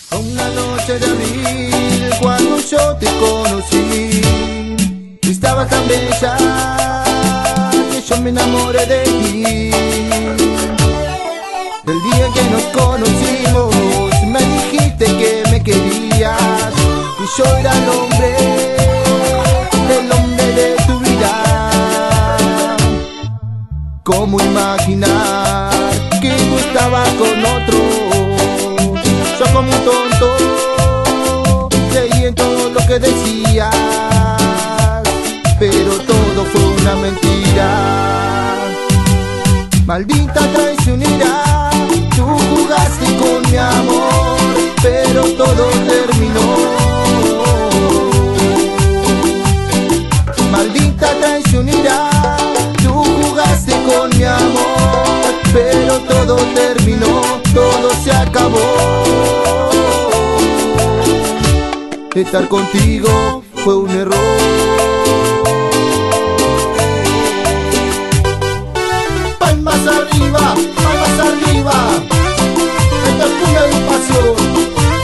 Una noche de abril, cuando yo te conocí, estabas tan bella que yo me enamoré de ti. El día que nos conocimos, me dijiste que me querías y yo era el hombre de tu vida. ¿Cómo imaginar que tú estabas con otro? Yo como un tonto creí en todo lo que decías, pero todo fue una mentira. Maldita traicionera, tú jugaste con mi amor, pero todo terminó. Maldita traicionera, tú jugaste con mi amor, pero todo terminó, todo se acabó. Estar contigo fue un error. Palmas arriba, palmas arriba. Esta es pura pasión.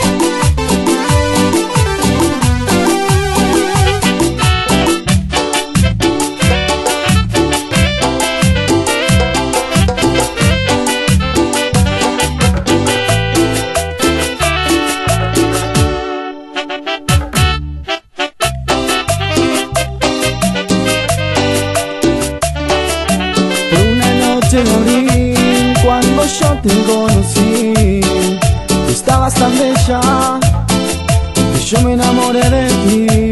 De abril, cuando yo te conocí, estabas tan bella que yo me enamoré de ti.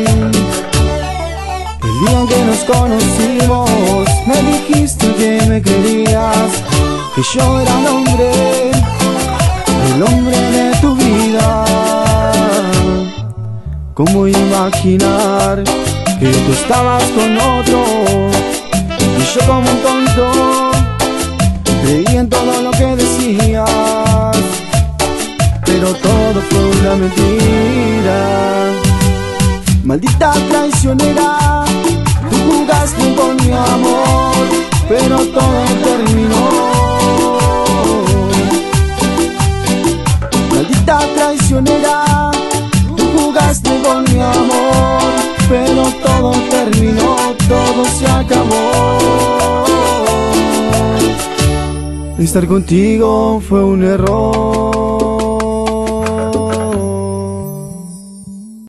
El día en que nos conocimos, me dijiste que me querías, que yo era el hombre de tu vida. ¿Cómo imaginar que tú estabas con otro? Y yo como un tonto creí en todo lo que decías, pero todo fue una mentira. Maldita traicionera, tú jugaste con mi amor, pero todo terminó. Maldita traicionera, tú jugaste con mi amor, pero todo terminó, todo se acabó. Estar contigo fue un error.